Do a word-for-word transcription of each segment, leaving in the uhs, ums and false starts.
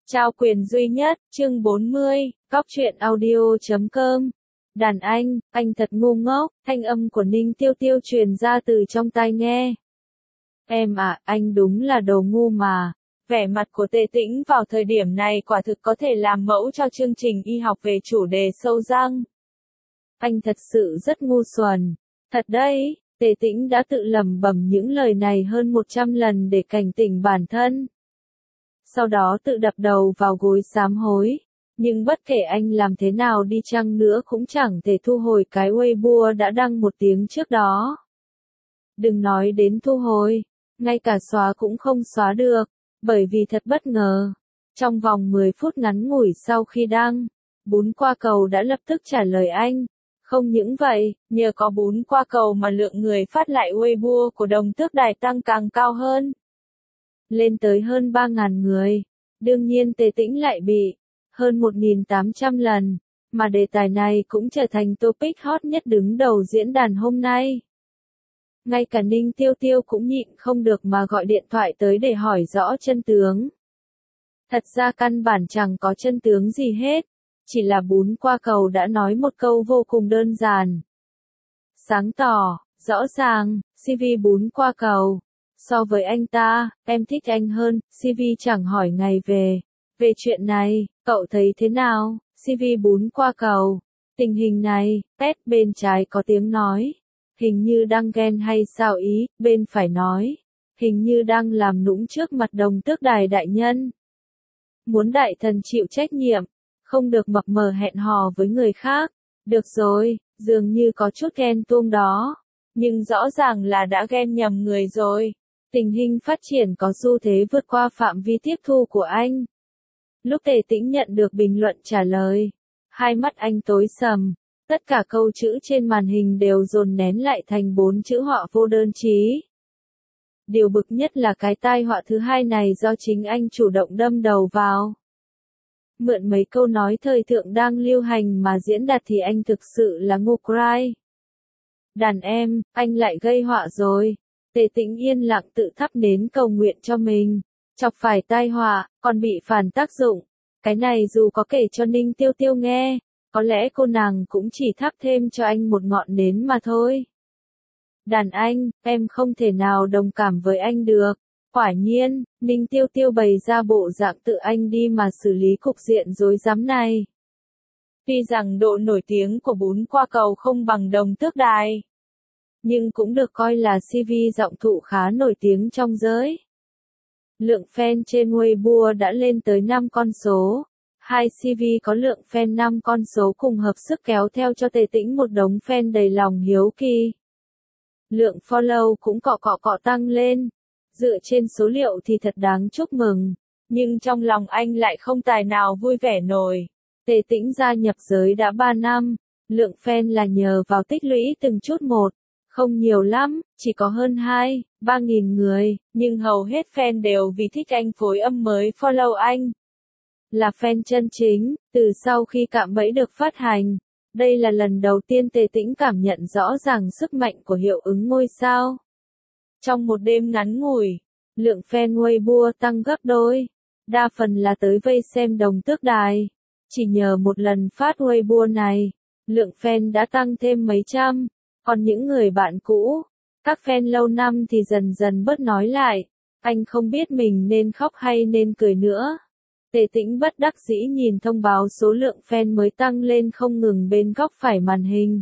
Trao quyền duy nhất, chương bốn mươi, góc truyện audio chấm com. Đàn anh, anh thật ngu ngốc, thanh âm của Ninh Tiêu Tiêu truyền ra từ trong tai nghe. Em à, anh đúng là đồ ngu mà. Vẻ mặt của Tề Tĩnh vào thời điểm này quả thực có thể làm mẫu cho chương trình y học về chủ đề sâu răng. Anh thật sự rất ngu xuẩn. Thật đấy, Tề Tĩnh đã tự lẩm bẩm những lời này hơn một trăm lần để cảnh tỉnh bản thân. Sau đó tự đập đầu vào gối sám hối. Nhưng bất kể anh làm thế nào đi chăng nữa cũng chẳng thể thu hồi cái Weibo đã đăng một tiếng trước đó. Đừng nói đến thu hồi, ngay cả xóa cũng không xóa được, bởi vì thật bất ngờ. Trong vòng mười phút ngắn ngủi sau khi đăng, bún qua cầu đã lập tức trả lời anh. Không những vậy, nhờ có bún qua cầu mà lượng người phát lại Weibo của Đồng Tước Đài tăng càng cao hơn. Lên tới hơn ba nghìn người. Đương nhiên Tề Tĩnh lại bị hơn một nghìn tám trăm lần, mà đề tài này cũng trở thành topic hot nhất đứng đầu diễn đàn hôm nay. Ngay cả Ninh Tiêu Tiêu cũng nhịn không được mà gọi điện thoại tới để hỏi rõ chân tướng. Thật ra căn bản chẳng có chân tướng gì hết, chỉ là bún qua cầu đã nói một câu vô cùng đơn giản. Sáng tỏ, rõ ràng, xê vê bún qua cầu. So với anh ta, em thích anh hơn, xê vê chẳng hỏi ngày về. Về chuyện này, cậu thấy thế nào, xê vê bún qua cầu? Tình hình này, pet bên trái có tiếng nói. Hình như đang ghen hay sao ý, bên phải nói. Hình như đang làm nũng trước mặt Đồng Tước Đài đại nhân. Muốn đại thần chịu trách nhiệm, không được mập mờ hẹn hò với người khác. Được rồi, dường như có chút ghen tuông đó. Nhưng rõ ràng là đã ghen nhầm người rồi. Tình hình phát triển có xu thế vượt qua phạm vi tiếp thu của anh. Lúc Tề Tĩnh nhận được bình luận trả lời, hai mắt anh tối sầm, tất cả câu chữ trên màn hình đều dồn nén lại thành bốn chữ họa vô đơn chí. Điều bực nhất là cái tai họa thứ hai này do chính anh chủ động đâm đầu vào. Mượn mấy câu nói thời thượng đang lưu hành mà diễn đạt thì anh thực sự là ngu cry. Đàn em, anh lại gây họa rồi. Tề Tĩnh yên lặng tự thắp nến cầu nguyện cho mình. Chọc phải tai họa, còn bị phản tác dụng. Cái này dù có kể cho Ninh Tiêu Tiêu nghe, có lẽ cô nàng cũng chỉ thắp thêm cho anh một ngọn nến mà thôi. Đàn anh, em không thể nào đồng cảm với anh được. Quả nhiên, Ninh Tiêu Tiêu bày ra bộ dạng tự anh đi mà xử lý cục diện rối rắm này. Tuy rằng độ nổi tiếng của bún qua cầu không bằng Đồng Tước Đài, nhưng cũng được coi là xê vê giọng thụ khá nổi tiếng trong giới. Lượng fan trên Weibo đã lên tới năm con số. Hai xê vê có lượng fan năm con số cùng hợp sức kéo theo cho Tề Tĩnh một đống fan đầy lòng hiếu kỳ. Lượng follow cũng cọ cọ cọ tăng lên. Dựa trên số liệu thì thật đáng chúc mừng. Nhưng trong lòng anh lại không tài nào vui vẻ nổi. Tề Tĩnh gia nhập giới đã ba năm. Lượng fan là nhờ vào tích lũy từng chút một. Không nhiều lắm, chỉ có hơn hai, ba nghìn người, nhưng hầu hết fan đều vì thích anh phối âm mới follow anh. Là fan chân chính, từ sau khi Cạm Bẫy được phát hành, đây là lần đầu tiên Tề Tĩnh cảm nhận rõ ràng sức mạnh của hiệu ứng ngôi sao. Trong một đêm ngắn ngủi, lượng fan Weibo tăng gấp đôi, đa phần là tới vây xem Đồng Tước Đài. Chỉ nhờ một lần phát Weibo này, lượng fan đã tăng thêm mấy trăm. Còn những người bạn cũ, các fan lâu năm thì dần dần bớt nói lại. Anh không biết mình nên khóc hay nên cười nữa. Tề Tĩnh bất đắc dĩ nhìn thông báo số lượng fan mới tăng lên không ngừng bên góc phải màn hình.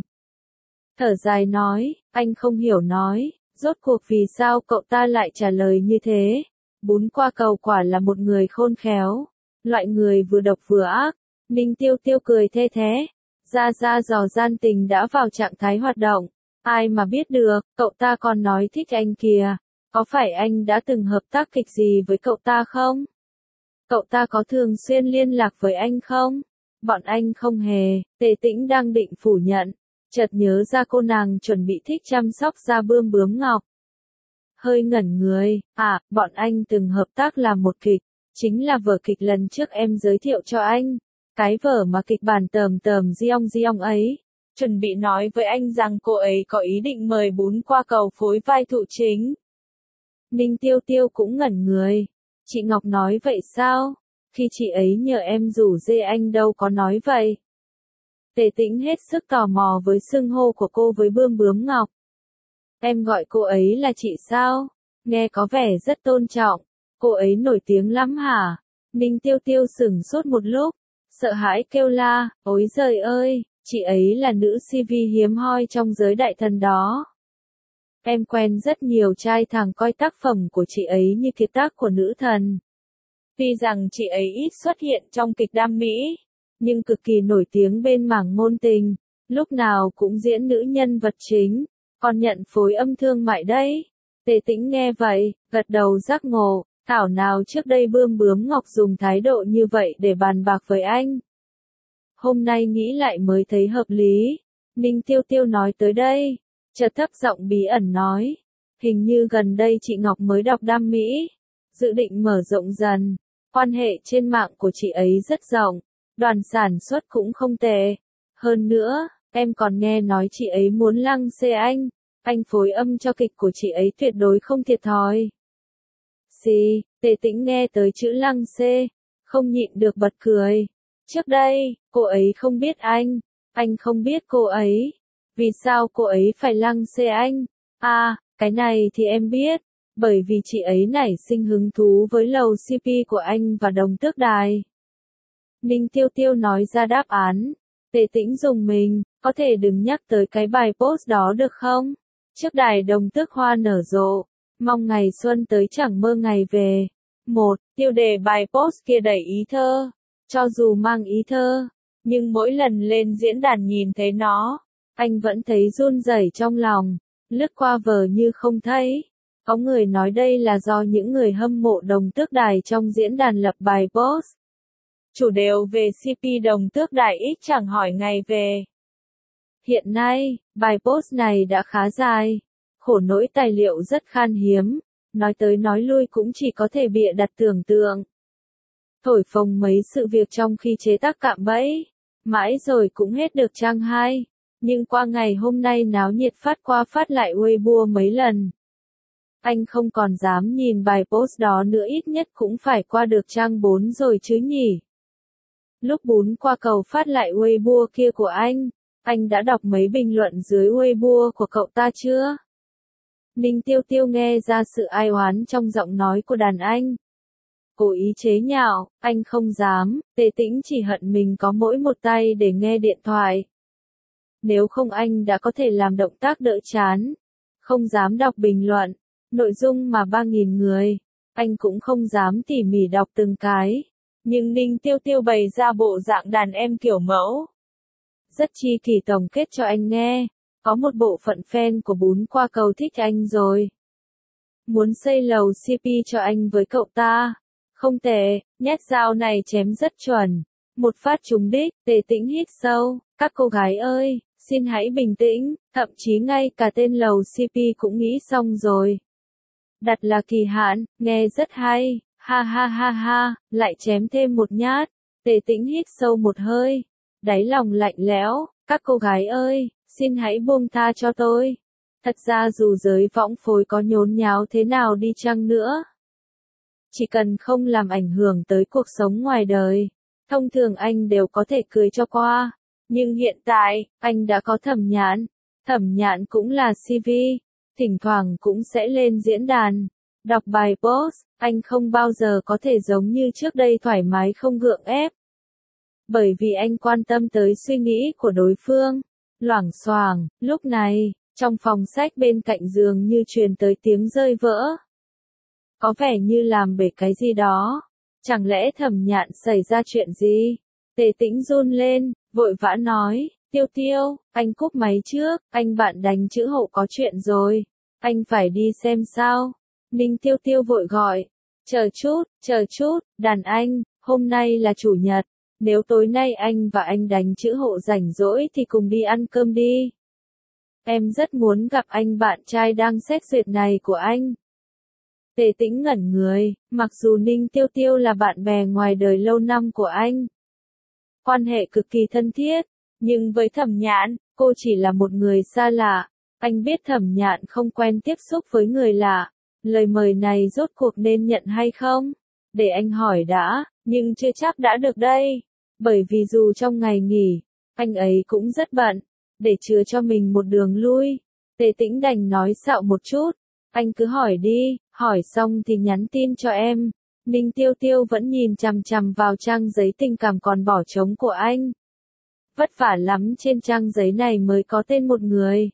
Thở dài nói, anh không hiểu nói, rốt cuộc vì sao cậu ta lại trả lời như thế. Bún qua cầu quả là một người khôn khéo, loại người vừa độc vừa ác. Ninh Tiêu Tiêu cười the thế. Ra ra dò gian tình đã vào trạng thái hoạt động. Ai mà biết được, cậu ta còn nói thích anh kìa. Có phải anh đã từng hợp tác kịch gì với cậu ta không? Cậu ta có thường xuyên liên lạc với anh không? Bọn anh không hề. Tề Tĩnh đang định phủ nhận. Chợt nhớ ra cô nàng chuẩn bị thích chăm sóc da bươm bướm ngọc. Hơi ngẩn người. À, bọn anh từng hợp tác làm một kịch. Chính là vở kịch lần trước em giới thiệu cho anh. Cái vở mà kịch bản tờm tờm diong diong ấy. Chuẩn bị nói với anh rằng cô ấy có ý định mời bún qua cầu phối vai thụ chính. Ninh Tiêu Tiêu cũng ngẩn người. Chị Ngọc nói vậy sao? Khi chị ấy nhờ em rủ dê anh đâu có nói vậy. Tề Tĩnh hết sức tò mò với xưng hô của cô với Bươm Bướm Ngọc. Em gọi cô ấy là chị sao? Nghe có vẻ rất tôn trọng. Cô ấy nổi tiếng lắm hả? Ninh Tiêu Tiêu sửng sốt một lúc, sợ hãi kêu la, ối giời ơi, chị ấy là nữ xê vê hiếm hoi trong giới đại thần đó. Em quen rất nhiều trai thẳng coi tác phẩm của chị ấy như kiệt tác của nữ thần. Tuy rằng chị ấy ít xuất hiện trong kịch đam mỹ, nhưng cực kỳ nổi tiếng bên mảng ngôn tình, lúc nào cũng diễn nữ nhân vật chính, còn nhận phối âm thương mại đấy. Tề Tĩnh nghe vậy, gật đầu giác ngộ, thảo nào trước đây Bươm Bướm Ngọc dùng thái độ như vậy để bàn bạc với anh. Hôm nay nghĩ lại mới thấy hợp lý. Ninh Tiêu Tiêu nói tới đây, chợt thấp giọng bí ẩn nói, hình như gần đây chị Ngọc mới đọc đam mỹ, dự định mở rộng dần. Quan hệ trên mạng của chị ấy rất rộng, đoàn sản xuất cũng không tệ. Hơn nữa, em còn nghe nói chị ấy muốn lăng xê anh, anh phối âm cho kịch của chị ấy tuyệt đối không thiệt thòi. Xì, Tề Tĩnh nghe tới chữ lăng xê, không nhịn được bật cười. Trước đây, cô ấy không biết anh, anh không biết cô ấy. Vì sao cô ấy phải lăng xê anh? À, cái này thì em biết. Bởi vì chị ấy nảy sinh hứng thú với lầu xê pê của anh và Đồng Tước Đài. Ninh Tiêu Tiêu nói ra đáp án. Tề Tĩnh dùng mình, có thể đừng nhắc tới cái bài post đó được không? Trước đài Đồng Tước hoa nở rộ, mong ngày xuân tới chẳng mơ ngày về. Một, tiêu đề bài post kia đầy ý thơ. Cho dù mang ý thơ, nhưng mỗi lần lên diễn đàn nhìn thấy nó, anh vẫn thấy run rẩy trong lòng, lướt qua vờ như không thấy. Có người nói đây là do những người hâm mộ Đồng Tước Đài trong diễn đàn lập bài post. Chủ đều về xê pê Đồng Tước Đài ít chẳng hỏi ngày về. Hiện nay, bài post này đã khá dài, khổ nỗi tài liệu rất khan hiếm, nói tới nói lui cũng chỉ có thể bịa đặt tưởng tượng. Thổi phồng mấy sự việc trong khi chế tác cạm bẫy, mãi rồi cũng hết được trang hai, nhưng qua ngày hôm nay náo nhiệt phát qua phát lại Weibo mấy lần. Anh không còn dám nhìn bài post đó nữa, ít nhất cũng phải qua được trang bốn rồi chứ nhỉ. Lúc bún qua cầu phát lại Weibo kia của anh, anh đã đọc mấy bình luận dưới Weibo của cậu ta chưa? Ninh Tiêu Tiêu nghe ra sự ai oán trong giọng nói của đàn anh. Cố ý chế nhạo, anh không dám, Tề Tĩnh chỉ hận mình có mỗi một tay để nghe điện thoại. Nếu không anh đã có thể làm động tác đỡ chán, không dám đọc bình luận, nội dung mà ba nghìn người, anh cũng không dám tỉ mỉ đọc từng cái. Nhưng Ninh Tiêu Tiêu bày ra bộ dạng đàn em kiểu mẫu. Rất chi kỳ tổng kết cho anh nghe, có một bộ phận fan của bún qua cầu thích anh rồi. Muốn xây lầu xê pê cho anh với cậu ta. Không tệ, nhát dao này chém rất chuẩn. Một phát trúng đích, Tề Tĩnh hít sâu, các cô gái ơi, xin hãy bình tĩnh, thậm chí ngay cả tên lầu xê pê cũng nghĩ xong rồi. Đặt là kỳ hạn, nghe rất hay, ha ha ha ha, lại chém thêm một nhát. Tề Tĩnh hít sâu một hơi, đáy lòng lạnh lẽo, các cô gái ơi, xin hãy buông tha cho tôi. Thật ra dù giới võng phối có nhốn nháo thế nào đi chăng nữa, chỉ cần không làm ảnh hưởng tới cuộc sống ngoài đời, thông thường anh đều có thể cười cho qua. Nhưng hiện tại, anh đã có Thẩm Nhạn. Thẩm Nhạn cũng là xê vê, thỉnh thoảng cũng sẽ lên diễn đàn, đọc bài post, anh không bao giờ có thể giống như trước đây thoải mái không gượng ép. Bởi vì anh quan tâm tới suy nghĩ của đối phương. Loảng xoảng, lúc này, trong phòng sách bên cạnh giường như truyền tới tiếng rơi vỡ. Có vẻ như làm bể cái gì đó. Chẳng lẽ Thẩm Nhạn xảy ra chuyện gì? Tề Tĩnh run lên, vội vã nói, Tiêu Tiêu, anh cúp máy trước, anh bạn đánh chữ hộ có chuyện rồi. Anh phải đi xem sao. Ninh Tiêu Tiêu vội gọi, chờ chút, chờ chút, đàn anh, hôm nay là chủ nhật. Nếu tối nay anh và anh đánh chữ hộ rảnh rỗi thì cùng đi ăn cơm đi. Em rất muốn gặp anh bạn trai đang xét duyệt này của anh. Tề Tĩnh ngẩn người, mặc dù Ninh Tiêu Tiêu là bạn bè ngoài đời lâu năm của anh, quan hệ cực kỳ thân thiết, nhưng với Thẩm Nhạn, cô chỉ là một người xa lạ. Anh biết Thẩm Nhạn không quen tiếp xúc với người lạ. Lời mời này rốt cuộc nên nhận hay không? để anh hỏi đã, nhưng chưa chắc đã được đây. Bởi vì dù trong ngày nghỉ, anh ấy cũng rất bận, để chừa cho mình một đường lui. Tề Tĩnh đành nói xạo một chút, anh cứ hỏi đi, hỏi xong thì nhắn tin cho em. Ninh Tiêu Tiêu vẫn nhìn chằm chằm vào trang giấy tình cảm còn bỏ trống của anh. Vất vả lắm trên trang giấy này mới có tên một người.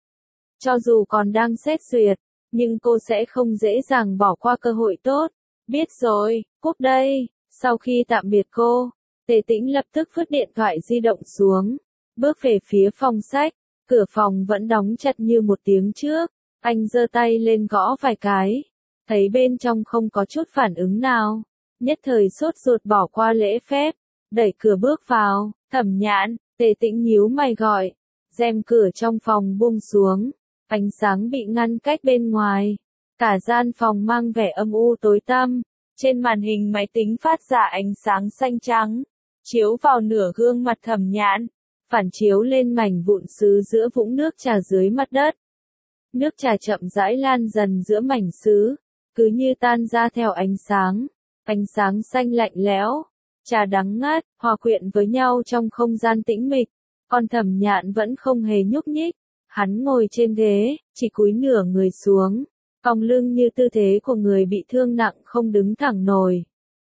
Cho dù còn đang xét duyệt, nhưng cô sẽ không dễ dàng bỏ qua cơ hội tốt. Biết rồi, cúp đây. Sau khi tạm biệt cô, Tề Tĩnh lập tức vứt điện thoại di động xuống, bước về phía phòng sách. Cửa phòng vẫn đóng chặt như một tiếng trước. Anh giơ tay lên gõ vài cái, thấy bên trong không có chút phản ứng nào, nhất thời sốt ruột bỏ qua lễ phép, đẩy cửa bước vào. Thẩm Nhạn. Tề Tĩnh nhíu mày gọi. Rèm cửa trong phòng buông xuống, ánh sáng bị ngăn cách bên ngoài. Cả gian phòng mang vẻ âm u tối tăm. Trên màn hình máy tính phát ra ánh sáng xanh trắng, chiếu vào nửa gương mặt Thẩm Nhạn, phản chiếu lên mảnh vụn sứ giữa vũng nước trà dưới mặt đất. Nước trà chậm rãi lan dần giữa mảnh sứ, cứ như tan ra theo ánh sáng. Ánh sáng xanh lạnh lẽo, trà đắng ngát, hòa quyện với nhau trong không gian tĩnh mịch. Còn Thẩm Nhạn vẫn không hề nhúc nhích. Hắn ngồi trên ghế, chỉ cúi nửa người xuống, cong lưng như tư thế của người bị thương nặng không đứng thẳng nổi.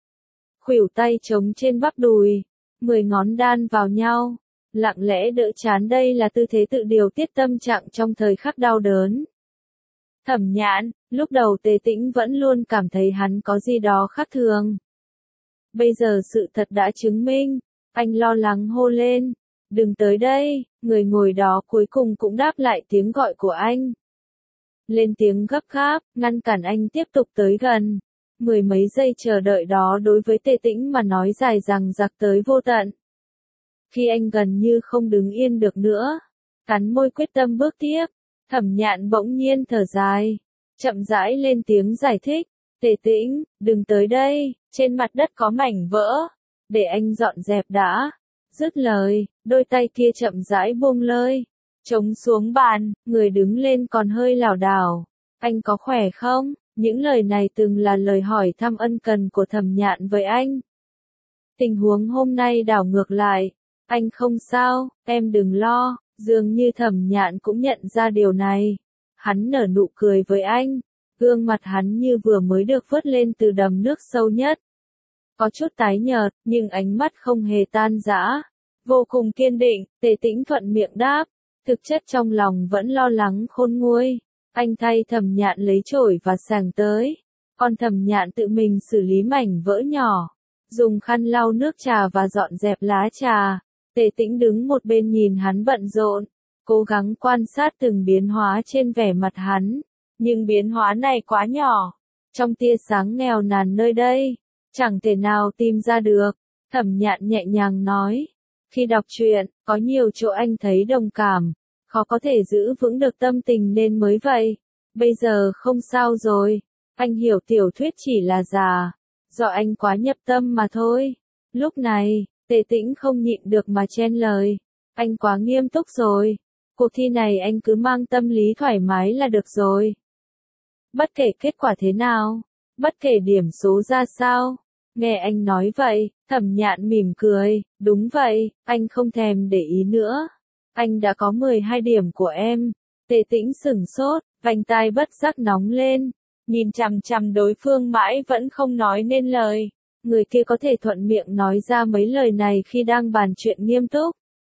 Khuỷu tay chống trên bắp đùi, mười ngón đan vào nhau, lặng lẽ đỡ chán. Đây là tư thế tự điều tiết tâm trạng trong thời khắc đau đớn. Thẩm Nhạn. Lúc đầu Tề Tĩnh vẫn luôn cảm thấy hắn có gì đó khác thường. Bây giờ sự thật đã chứng minh, anh lo lắng hô lên. Đừng tới đây. Người ngồi đó cuối cùng cũng đáp lại tiếng gọi của anh. Lên tiếng gấp gáp, ngăn cản anh tiếp tục tới gần. Mười mấy giây chờ đợi đó đối với Tề Tĩnh mà nói dài dằng dặc tới vô tận. Khi anh gần như không đứng yên được nữa, cắn môi quyết tâm bước tiếp, Thẩm Nhạn bỗng nhiên thở dài, chậm rãi lên tiếng giải thích. Tề Tĩnh, đừng tới đây, trên mặt đất có mảnh vỡ, để anh dọn dẹp đã. Dứt lời, đôi tay kia chậm rãi buông lơi, chống xuống bàn, người đứng lên còn hơi lảo đảo. Anh có khỏe không? Những lời này từng là lời hỏi thăm ân cần của Thẩm Nhạn với anh. Tình huống hôm nay đảo ngược lại. Anh không sao, em đừng lo. Dường như Thẩm Nhạn cũng nhận ra điều này. Hắn nở nụ cười với anh. Gương mặt hắn như vừa mới được vớt lên từ đầm nước sâu nhất. Có chút tái nhợt, nhưng ánh mắt không hề tan rã. Vô cùng kiên định. Tề Tĩnh thuận miệng đáp. Thực chất trong lòng vẫn lo lắng khôn nguôi. Anh thay Thẩm Nhạn lấy chổi và xàng tới. Còn Thẩm Nhạn tự mình xử lý mảnh vỡ nhỏ. Dùng khăn lau nước trà và dọn dẹp lá trà. Tề Tĩnh đứng một bên nhìn hắn bận rộn. Cố gắng quan sát từng biến hóa trên vẻ mặt hắn. Nhưng biến hóa này quá nhỏ. Trong tia sáng nghèo nàn nơi đây, chẳng thể nào tìm ra được. Thẩm Nhạn nhẹ nhàng nói. Khi đọc truyện, có nhiều chỗ anh thấy đồng cảm. Khó có thể giữ vững được tâm tình nên mới vậy. Bây giờ không sao rồi. Anh hiểu tiểu thuyết chỉ là giả. Do anh quá nhập tâm mà thôi. Lúc này, Tề Tĩnh không nhịn được mà chen lời. Anh quá nghiêm túc rồi. Cuộc thi này anh cứ mang tâm lý thoải mái là được rồi. Bất kể kết quả thế nào, bất kể điểm số ra sao. Nghe anh nói vậy, Thẩm Nhạn mỉm cười. Đúng vậy, anh không thèm để ý nữa. Anh đã có mười hai điểm của em. Tề Tĩnh sửng sốt, vành tai bất giác nóng lên. Nhìn chằm chằm đối phương mãi vẫn không nói nên lời. Người kia có thể thuận miệng nói ra mấy lời này khi đang bàn chuyện nghiêm túc.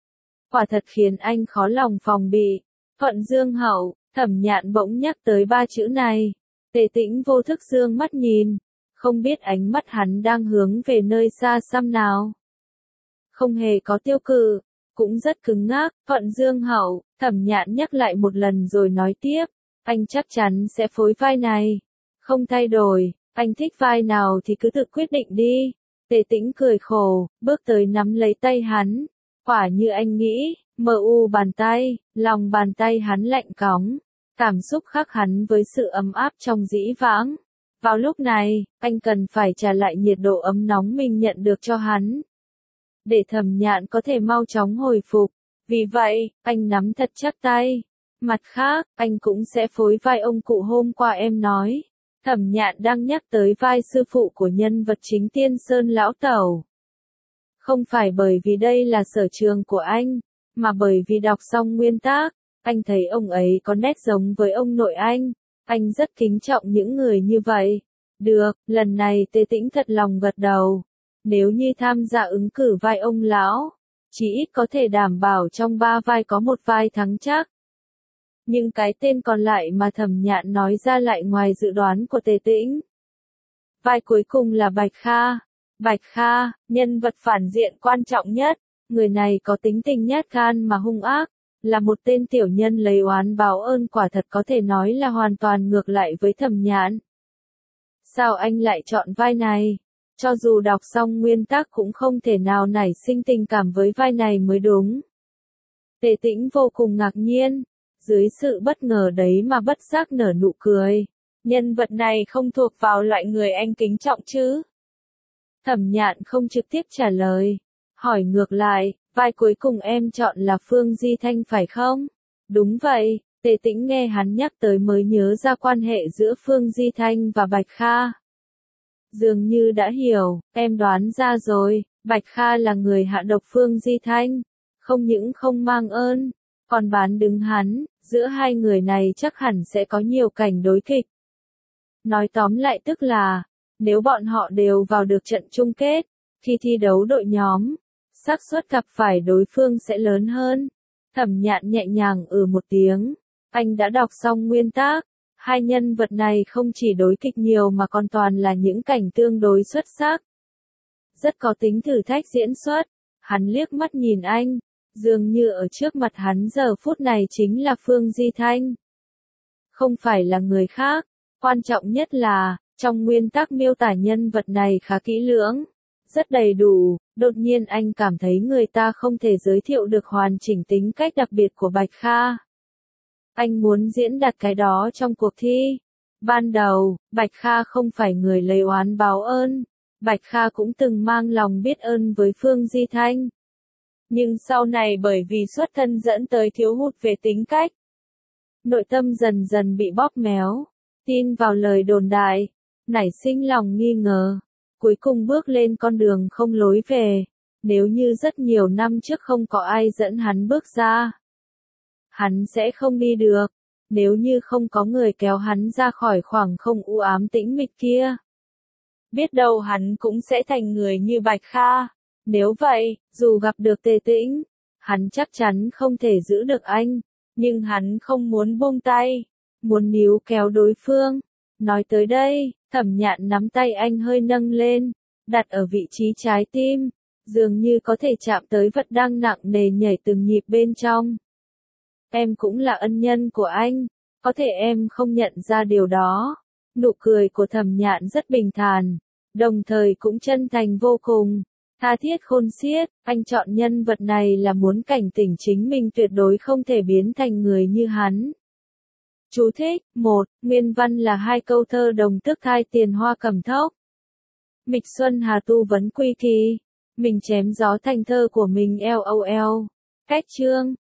Quả thật khiến anh khó lòng phòng bị. Thuận Dương Hậu. Thẩm Nhạn bỗng nhắc tới ba chữ này. Tề Tĩnh vô thức dương mắt nhìn. Không biết ánh mắt hắn đang hướng về nơi xa xăm nào. Không hề có tiêu cự. Cũng rất cứng ngắc. Thuận Dương Hậu. Thẩm Nhạn nhắc lại một lần rồi nói tiếp. Anh chắc chắn sẽ phối vai này. Không thay đổi. Anh thích vai nào thì cứ tự quyết định đi. Tề Tĩnh cười khổ, bước tới nắm lấy tay hắn. Quả như anh nghĩ, mờ u bàn tay, lòng bàn tay hắn lạnh cóng. Cảm xúc khác hẳn với sự ấm áp trong dĩ vãng. Vào lúc này, anh cần phải trả lại nhiệt độ ấm nóng mình nhận được cho hắn. Để Thẩm Nhạn có thể mau chóng hồi phục. Vì vậy, anh nắm thật chắc tay. Mặt khác, anh cũng sẽ phối vai ông cụ hôm qua em nói. Thẩm Nhạn đang nhắc tới vai sư phụ của nhân vật chính Tiên Sơn Lão Tẩu. Không phải bởi vì đây là sở trường của anh, mà bởi vì đọc xong nguyên tác, anh thấy ông ấy có nét giống với ông nội anh. Anh rất kính trọng những người như vậy. Được, lần này Tề Tĩnh thật lòng gật đầu. Nếu như tham gia ứng cử vai ông lão, chỉ ít có thể đảm bảo trong ba vai có một vai thắng chắc. Nhưng cái tên còn lại mà Thẩm Nhạn nói ra lại ngoài dự đoán của Tề Tĩnh. Vai cuối cùng là Bạch Kha. Bạch Kha, nhân vật phản diện quan trọng nhất, người này có tính tình nhát gan mà hung ác, là một tên tiểu nhân lấy oán báo ơn, quả thật có thể nói là hoàn toàn ngược lại với Thẩm Nhạn. Sao anh lại chọn vai này? Cho dù đọc xong nguyên tác cũng không thể nào nảy sinh tình cảm với vai này mới đúng. Tề Tĩnh vô cùng ngạc nhiên, dưới sự bất ngờ đấy mà bất giác nở nụ cười. Nhân vật này không thuộc vào loại người anh kính trọng chứ? Thẩm Nhạn không trực tiếp trả lời, hỏi ngược lại, vai cuối cùng em chọn là Phương Di Thanh phải không? Đúng vậy. Tề Tĩnh nghe hắn nhắc tới mới nhớ ra quan hệ giữa Phương Di Thanh và Bạch Kha. Dường như đã hiểu, em đoán ra rồi, Bạch Kha là người hạ độc Phương Di Thanh, không những không mang ơn, còn bán đứng hắn, giữa hai người này chắc hẳn sẽ có nhiều cảnh đối kịch. Nói tóm lại tức là, nếu bọn họ đều vào được trận chung kết, khi thi đấu đội nhóm, xác suất gặp phải đối phương sẽ lớn hơn. Thẩm Nhạn nhẹ nhàng ừ một tiếng. Anh đã đọc xong nguyên tác, hai nhân vật này không chỉ đối kịch nhiều mà còn toàn là những cảnh tương đối xuất sắc. Rất có tính thử thách diễn xuất, hắn liếc mắt nhìn anh, dường như ở trước mặt hắn giờ phút này chính là Phương Di Thanh. Không phải là người khác, quan trọng nhất là, trong nguyên tác miêu tả nhân vật này khá kỹ lưỡng, rất đầy đủ, đột nhiên anh cảm thấy người ta không thể giới thiệu được hoàn chỉnh tính cách đặc biệt của Bạch Kha. Anh muốn diễn đạt cái đó trong cuộc thi. Ban đầu, Bạch Kha không phải người lấy oán báo ơn. Bạch Kha cũng từng mang lòng biết ơn với Phương Di Thanh. Nhưng sau này bởi vì xuất thân dẫn tới thiếu hụt về tính cách, nội tâm dần dần bị bóp méo, tin vào lời đồn đại, nảy sinh lòng nghi ngờ, cuối cùng bước lên con đường không lối về. Nếu như rất nhiều năm trước không có ai dẫn hắn bước ra, hắn sẽ không đi được. Nếu như không có người kéo hắn ra khỏi khoảng không u ám tĩnh mịch kia, biết đâu hắn cũng sẽ thành người như Bạch Kha. Nếu vậy, dù gặp được Tề Tĩnh, hắn chắc chắn không thể giữ được anh, nhưng hắn không muốn buông tay, muốn níu kéo đối phương. Nói tới đây, Thẩm Nhạn nắm tay anh hơi nâng lên, đặt ở vị trí trái tim, dường như có thể chạm tới vật đang nặng nề nhảy từng nhịp bên trong. Em cũng là ân nhân của anh, có thể em không nhận ra điều đó. Nụ cười của Thẩm Nhạn rất bình thản, đồng thời cũng chân thành vô cùng, tha thiết khôn xiết. Anh chọn nhân vật này là muốn cảnh tỉnh chính mình tuyệt đối không thể biến thành người như hắn. Chú thích, một, nguyên văn là hai câu thơ đồng tức thai tiền hoa cầm thốc. Mịch Xuân Hà tu vấn quy kỳ, mình chém gió thành thơ của mình lol. Cách chương